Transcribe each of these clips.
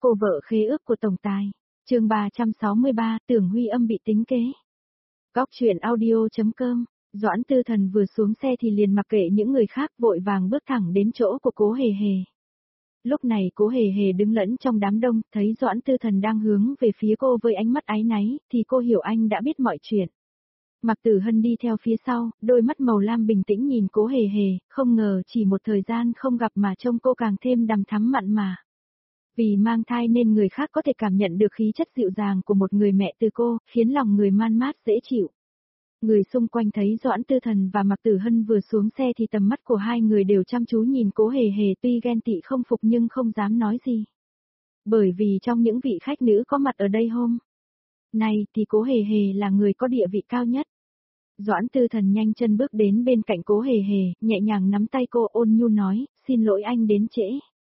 Cô vợ khế ước của tổng tài. Chương 363, Tưởng Huy Âm bị tính kế. Góc truyện audio.com. Doãn Tư Thần vừa xuống xe thì liền mặc kệ những người khác, vội vàng bước thẳng đến chỗ của Cố Hề Hề. Lúc này Cố Hề Hề đứng lẫn trong đám đông, thấy Doãn Tư Thần đang hướng về phía cô với ánh mắt áy náy, thì cô hiểu anh đã biết mọi chuyện. Mạc Tử Hân đi theo phía sau, đôi mắt màu lam bình tĩnh nhìn Cố Hề Hề, không ngờ chỉ một thời gian không gặp mà trông cô càng thêm đằm thắm mặn mà. Vì mang thai nên người khác có thể cảm nhận được khí chất dịu dàng của một người mẹ từ cô, khiến lòng người man mát dễ chịu. Người xung quanh thấy Doãn Tư Thần và Mạc Tử Hân vừa xuống xe thì tầm mắt của hai người đều chăm chú nhìn Cố Hề Hề, tuy ghen tị không phục nhưng không dám nói gì. Bởi vì trong những vị khách nữ có mặt ở đây hôm nay thì Cố Hề Hề là người có địa vị cao nhất. Doãn Tư Thần nhanh chân bước đến bên cạnh Cố Hề Hề, nhẹ nhàng nắm tay cô, ôn nhu nói, xin lỗi anh đến trễ.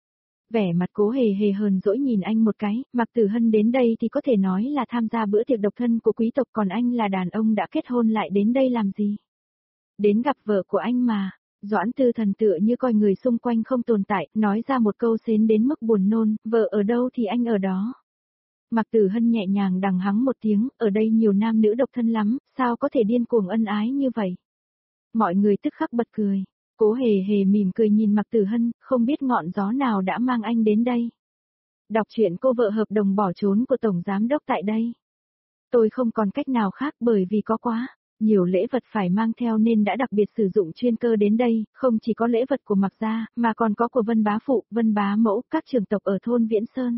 Vẻ mặt Cố Hề Hề hờn dỗi nhìn anh một cái, Mạc Tử Hân đến đây thì có thể nói là tham gia bữa tiệc độc thân của quý tộc, còn anh là đàn ông đã kết hôn lại đến đây làm gì? Đến gặp vợ của anh mà. Doãn Tư Thần tựa như coi người xung quanh không tồn tại, nói ra một câu xến đến mức buồn nôn, vợ ở đâu thì anh ở đó. Mạc Tử Hân nhẹ nhàng đằng hắng một tiếng, ở đây nhiều nam nữ độc thân lắm, sao có thể điên cuồng ân ái như vậy? Mọi người tức khắc bật cười. Cố Hề Hề mỉm cười nhìn Mạc Tử Hân, không biết ngọn gió nào đã mang anh đến đây. Đọc truyện cô vợ hợp đồng bỏ trốn của Tổng Giám Đốc tại đây. Tôi không còn cách nào khác bởi vì có quá nhiều lễ vật phải mang theo nên đã đặc biệt sử dụng chuyên cơ đến đây, không chỉ có lễ vật của Mạc gia, mà còn có của Vân Bá Phụ, Vân Bá Mẫu, các trưởng tộc ở thôn Viễn Sơn.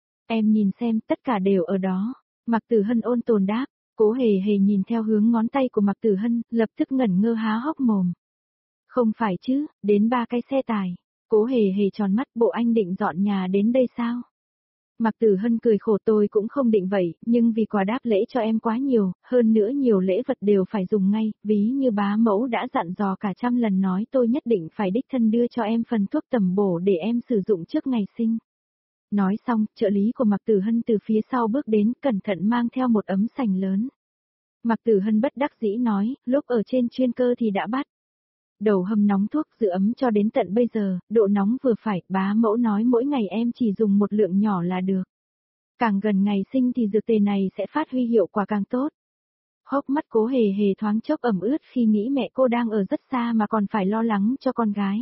Em nhìn xem, tất cả đều ở đó. Mạc Tử Hân ôn tồn đáp. Cố Hề Hề nhìn theo hướng ngón tay của Mạc Tử Hân, lập tức ngẩn ngơ há hốc mồm. Không phải chứ, đến 3 cái xe tải. Cố Hề Hề tròn mắt, bộ anh định dọn nhà đến đây sao? Mạc Tử Hân cười khổ, tôi cũng không định vậy, nhưng vì quà đáp lễ cho em quá nhiều, hơn nữa nhiều lễ vật đều phải dùng ngay, ví như bá mẫu đã dặn dò cả trăm lần nói tôi nhất định phải đích thân đưa cho em phần thuốc tầm bổ để em sử dụng trước ngày sinh. Nói xong, trợ lý của Mạc Tử Hân từ phía sau bước đến, cẩn thận mang theo một ấm sành lớn. Mạc Tử Hân bất đắc dĩ nói, lúc ở trên chuyên cơ thì đã bắt đầu hâm nóng thuốc giữ ấm cho đến tận bây giờ, độ nóng vừa phải, bá mẫu nói mỗi ngày em chỉ dùng một lượng nhỏ là được. Càng gần ngày sinh thì dược tề này sẽ phát huy hiệu quả càng tốt. Hốc mắt Cố Hề Hề thoáng chốc ẩm ướt khi nghĩ mẹ cô đang ở rất xa mà còn phải lo lắng cho con gái.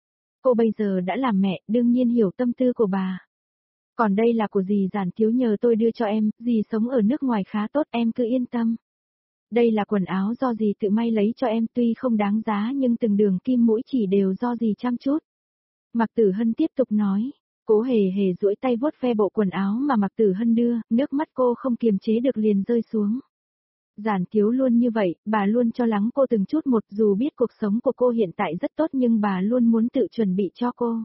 Cô bây giờ đã làm mẹ, đương nhiên hiểu tâm tư của bà. Còn đây là của dì Giản Thiếu nhờ tôi đưa cho em, dì sống ở nước ngoài khá tốt, em cứ yên tâm. Đây là quần áo do dì tự may lấy cho em, tuy không đáng giá nhưng từng đường kim mũi chỉ đều do dì chăm chút. Mạc Tử Hân tiếp tục nói. Cố Hề Hề duỗi tay vuốt ve bộ quần áo mà Mạc Tử Hân đưa, nước mắt cô không kiềm chế được liền rơi xuống. Giản Thiếu luôn như vậy, bà luôn cho lắng cô từng chút một, dù biết cuộc sống của cô hiện tại rất tốt nhưng bà luôn muốn tự chuẩn bị cho cô.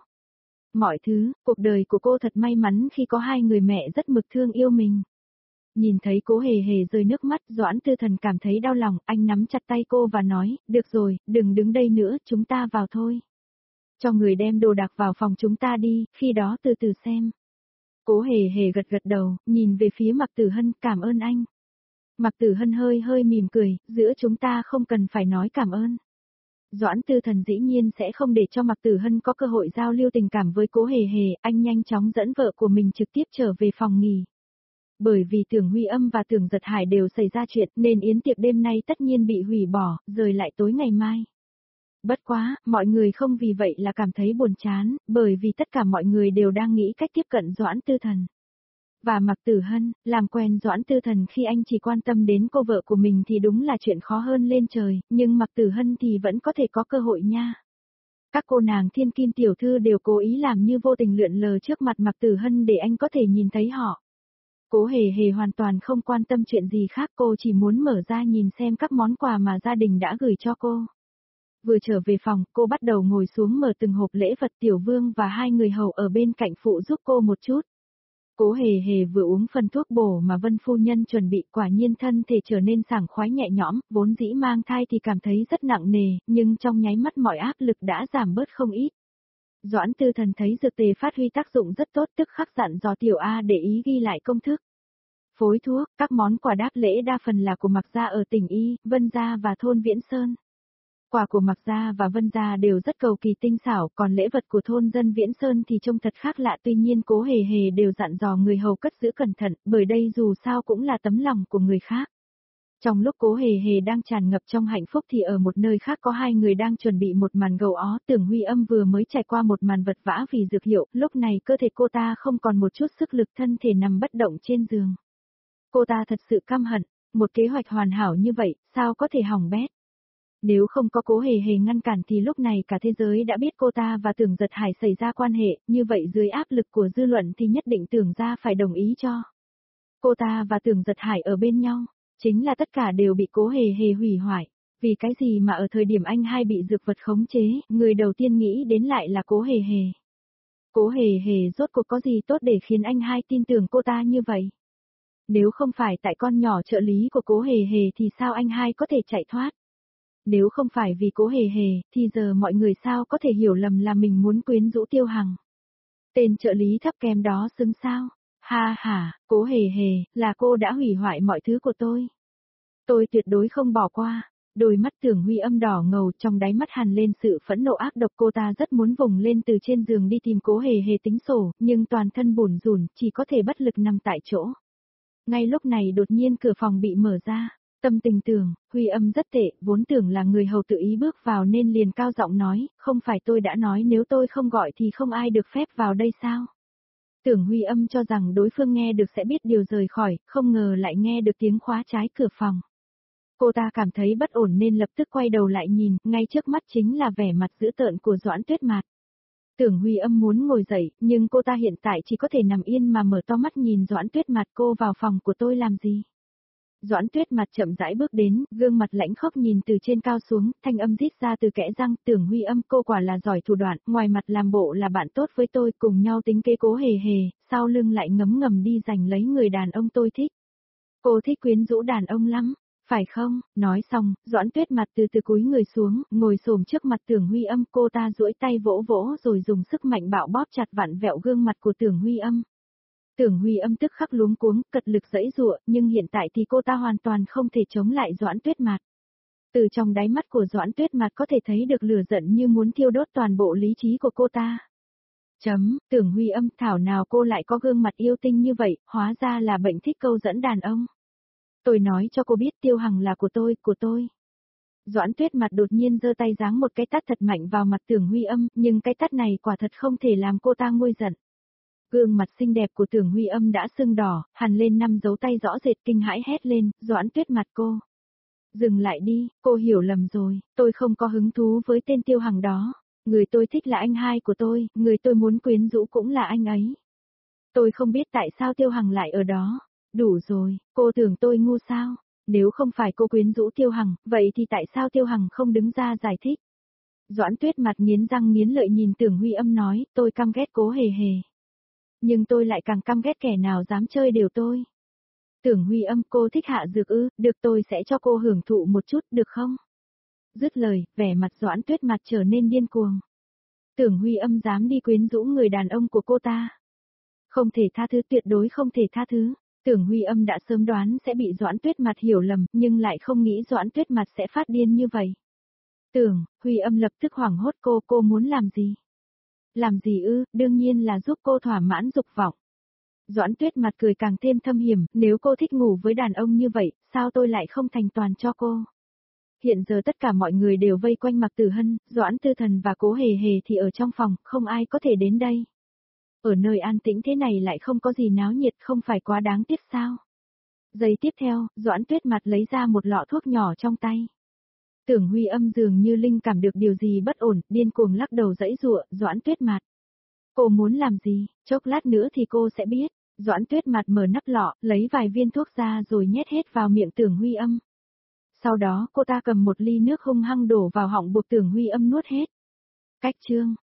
Mọi thứ, cuộc đời của cô thật may mắn khi có hai người mẹ rất mực thương yêu mình. Nhìn thấy Cố Hề Hề rơi nước mắt, Doãn Tư Thần cảm thấy đau lòng, anh nắm chặt tay cô và nói, được rồi, đừng đứng đây nữa, chúng ta vào thôi. Cho người đem đồ đạc vào phòng chúng ta đi, khi đó từ từ xem. Cố Hề Hề gật gật đầu, nhìn về phía Mạc Tử Hân, cảm ơn anh. Mạc Tử Hân hơi hơi mỉm cười, giữa chúng ta không cần phải nói cảm ơn. Doãn Tư Thần dĩ nhiên sẽ không để cho Mạc Tử Hân có cơ hội giao lưu tình cảm với Cố Hề Hề, anh nhanh chóng dẫn vợ của mình trực tiếp trở về phòng nghỉ. Bởi vì Tưởng Huy Âm và Tưởng Giật Hải đều xảy ra chuyện nên yến tiệc đêm nay tất nhiên bị hủy bỏ, rời lại tối ngày mai. Bất quá, mọi người không vì vậy là cảm thấy buồn chán, bởi vì tất cả mọi người đều đang nghĩ cách tiếp cận Doãn Tư Thần. Và Mạc Tử Hân, làm quen Doãn Tư Thần khi anh chỉ quan tâm đến cô vợ của mình thì đúng là chuyện khó hơn lên trời, nhưng Mạc Tử Hân thì vẫn có thể có cơ hội nha. Các cô nàng thiên kim tiểu thư đều cố ý làm như vô tình lượn lờ trước mặt Mạc Tử Hân để anh có thể nhìn thấy họ. Cố Hề Hề hoàn toàn không quan tâm chuyện gì khác, cô chỉ muốn mở ra nhìn xem các món quà mà gia đình đã gửi cho cô. Vừa trở về phòng, cô bắt đầu ngồi xuống mở từng hộp lễ vật, Tiểu Vương và hai người hầu ở bên cạnh phụ giúp cô một chút. Cố Hề Hề vừa uống phần thuốc bổ mà Vân phu nhân chuẩn bị, quả nhiên thân thể trở nên sảng khoái nhẹ nhõm, vốn dĩ mang thai thì cảm thấy rất nặng nề, nhưng trong nháy mắt mọi áp lực đã giảm bớt không ít. Doãn Tư Thần thấy dược tề phát huy tác dụng rất tốt, tức khắc dặn dò Tiểu A để ý ghi lại công thức. Phối thuốc, các món quà đáp lễ đa phần là của Mạc gia ở tỉnh Y, Vân gia và thôn Viễn Sơn. Quà của Mạc Gia và Vân Gia đều rất cầu kỳ tinh xảo, còn lễ vật của thôn dân Viễn Sơn thì trông thật khác lạ, tuy nhiên Cố Hề Hề đều dặn dò người hầu cất giữ cẩn thận, bởi đây dù sao cũng là tấm lòng của người khác. Trong lúc Cố Hề Hề đang tràn ngập trong hạnh phúc thì ở một nơi khác có hai người đang chuẩn bị một màn gầu ó. Tưởng Huy Âm vừa mới trải qua một màn vật vã vì dược hiệu, lúc này cơ thể cô ta không còn một chút sức lực, thân thể nằm bất động trên giường. Cô ta thật sự căm hận, một kế hoạch hoàn hảo như vậy, sao có thể hỏng bét. Nếu không có Cố Hề Hề ngăn cản thì lúc này cả thế giới đã biết cô ta và Tưởng Giật Hải xảy ra quan hệ, như vậy dưới áp lực của dư luận thì nhất định Tưởng gia phải đồng ý cho. Cô ta và Tưởng Giật Hải ở bên nhau, chính là tất cả đều bị Cố Hề Hề hủy hoại. Vì cái gì mà ở thời điểm anh hai bị dược vật khống chế, người đầu tiên nghĩ đến lại là Cố Hề Hề. Cố Hề Hề rốt cuộc có gì tốt để khiến anh hai tin tưởng cô ta như vậy? Nếu không phải tại con nhỏ trợ lý của Cố Hề Hề thì sao anh hai có thể chạy thoát? Nếu không phải vì Cố Hề Hề, thì giờ mọi người sao có thể hiểu lầm là mình muốn quyến rũ Tiêu Hằng. Tên trợ lý thấp kém đó xứng sao? Ha ha, Cố Hề Hề, là cô đã hủy hoại mọi thứ của tôi. Tôi tuyệt đối không bỏ qua. Đôi mắt Tưởng Huy Âm đỏ ngầu, trong đáy mắt hằn lên sự phẫn nộ ác độc. Cô ta rất muốn vùng lên từ trên giường đi tìm Cố Hề Hề tính sổ, nhưng toàn thân bủn rủn, chỉ có thể bất lực nằm tại chỗ. Ngay lúc này đột nhiên cửa phòng bị mở ra. Tâm tình Tưởng Huy Âm rất tệ, vốn tưởng là người hầu tự ý bước vào nên liền cao giọng nói, không phải tôi đã nói nếu tôi không gọi thì không ai được phép vào đây sao? Tưởng Huy Âm cho rằng đối phương nghe được sẽ biết điều rời khỏi, không ngờ lại nghe được tiếng khóa trái cửa phòng. Cô ta cảm thấy bất ổn nên lập tức quay đầu lại nhìn, ngay trước mắt chính là vẻ mặt dữ tợn của Doãn Tuyết Mạt. Tưởng Huy Âm muốn ngồi dậy, nhưng cô ta hiện tại chỉ có thể nằm yên mà mở to mắt nhìn Doãn Tuyết Mạt. Cô vào phòng của tôi làm gì? Doãn Tuyết Mạt chậm rãi bước đến, gương mặt lãnh khốc nhìn từ trên cao xuống, thanh âm rít ra từ kẽ răng. Tưởng Huy Âm, cô quả là giỏi thủ đoạn, ngoài mặt làm bộ là bạn tốt với tôi, cùng nhau tính kế Cố Hề Hề, sau lưng lại ngấm ngầm đi giành lấy người đàn ông tôi thích. Cô thích quyến rũ đàn ông lắm, phải không? Nói xong, Doãn Tuyết Mạt từ từ cúi người xuống, ngồi xổm trước mặt Tưởng Huy Âm. Cô ta duỗi tay vỗ vỗ rồi dùng sức mạnh bạo bóp chặt vặn vẹo gương mặt của Tưởng Huy Âm. Tưởng Huy Âm tức khắc luống cuống, cật lực giãy giụa, nhưng hiện tại thì cô ta hoàn toàn không thể chống lại Doãn Tuyết Mạt. Từ trong đáy mắt của Doãn Tuyết Mạt có thể thấy được lửa giận như muốn thiêu đốt toàn bộ lý trí của cô ta. Tưởng Huy Âm, thảo nào cô lại có gương mặt yêu tinh như vậy, hóa ra là bệnh thích câu dẫn đàn ông. Tôi nói cho cô biết Tiêu Hằng là của tôi. Doãn Tuyết Mạt đột nhiên giơ tay giáng một cái tát thật mạnh vào mặt Tưởng Huy Âm, nhưng cái tát này quả thật không thể làm cô ta nguôi giận. Gương mặt xinh đẹp của Tưởng Huy Âm đã sưng đỏ, hằn lên 5 dấu tay rõ rệt, kinh hãi hét lên, Doãn Tuyết Mạt cô. Dừng lại đi, cô hiểu lầm rồi, tôi không có hứng thú với tên Tiêu Hằng đó. Người tôi thích là anh hai của tôi, người tôi muốn quyến rũ cũng là anh ấy. Tôi không biết tại sao Tiêu Hằng lại ở đó. Đủ rồi, cô tưởng tôi ngu sao? Nếu không phải cô quyến rũ Tiêu Hằng, vậy thì tại sao Tiêu Hằng không đứng ra giải thích? Doãn Tuyết Mạt nghiến răng nghiến lợi nhìn Tưởng Huy Âm nói, tôi căm ghét Cố Hề Hề. Nhưng tôi lại càng căm ghét kẻ nào dám chơi đều tôi. Tưởng Huy Âm, cô thích hạ dược ư, được tôi sẽ cho cô hưởng thụ một chút, được không? Dứt lời, vẻ mặt Doãn Tuyết Mạt trở nên điên cuồng. Tưởng Huy Âm dám đi quyến rũ người đàn ông của cô ta. Không thể tha thứ, tuyệt đối không thể tha thứ. Tưởng Huy Âm đã sớm đoán sẽ bị Doãn Tuyết Mạt hiểu lầm, nhưng lại không nghĩ Doãn Tuyết Mạt sẽ phát điên như vậy. Tưởng Huy Âm lập tức hoảng hốt, cô muốn làm gì? Làm gì ư, đương nhiên là giúp cô thỏa mãn dục vọng. Doãn Tuyết Mạt cười càng thêm thâm hiểm, nếu cô thích ngủ với đàn ông như vậy, sao tôi lại không thành toàn cho cô? Hiện giờ tất cả mọi người đều vây quanh Mạc Tử Hân, Doãn Tư Thần và Cố Hề Hề thì ở trong phòng, không ai có thể đến đây. Ở nơi an tĩnh thế này lại không có gì náo nhiệt, không phải quá đáng tiếc sao? Giây tiếp theo, Doãn Tuyết Mạt lấy ra một lọ thuốc nhỏ trong tay. Tưởng Huy Âm dường như linh cảm được điều gì bất ổn, điên cuồng lắc đầu giãy giụa, Doãn Tuyết Mạt. Cô muốn làm gì, chốc lát nữa thì cô sẽ biết. Doãn Tuyết Mạt mở nắp lọ, lấy vài viên thuốc ra rồi nhét hết vào miệng Tưởng Huy Âm. Sau đó cô ta cầm một ly nước hung hăng đổ vào họng buộc Tưởng Huy Âm nuốt hết. Cách chương